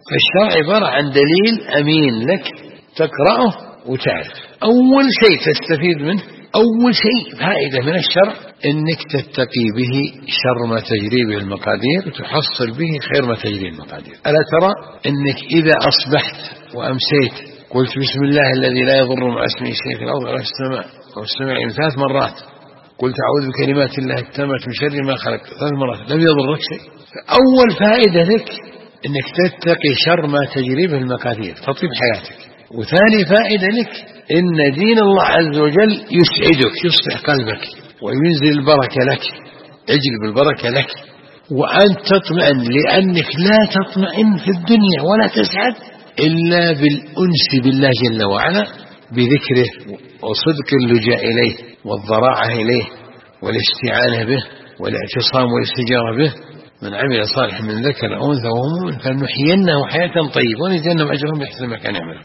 فالشرع عبارة عن دليل أمين لك تقرأه وتعرف. أول شيء تستفيد منه، أول شيء فائدة من الشرع، إنك تتقي به شر ما تجري به المقادير وتحصل به خير ما تجري المقادير. ألا ترى إنك إذا أصبحت وأمسيت قلت بسم الله الذي لا يضر مع اسمه شيء في الأرض ولا في السماء أو السماء 3 مرات، قلت أعوذ بكلمات الله التامة من شر ما خلق 3 مرات، لم يضرك شيء. فأول فائدة لك إنك تتقي شر ما تجري به المقادير تطيب حياتك. وثاني فائدة لك إن دين الله عز وجل يسعدك، يصلح قلبك وينزل البركة لك، يجلب البركة لك، وأن تطمئن، لأنك لا تطمئن في الدنيا ولا تسعد إلا بالأنس بالله جل وعلا بذكره وصدق اللجاء إليه والضراعة إليه والاستعانة به والاعتصام والاستجارة به. من عمل صالحا من ذكر أو أنثى وهو مؤمن فلنحيينه حياة طيبة ونجزيهم أجرهم بأحسن ما كانوا يعملون.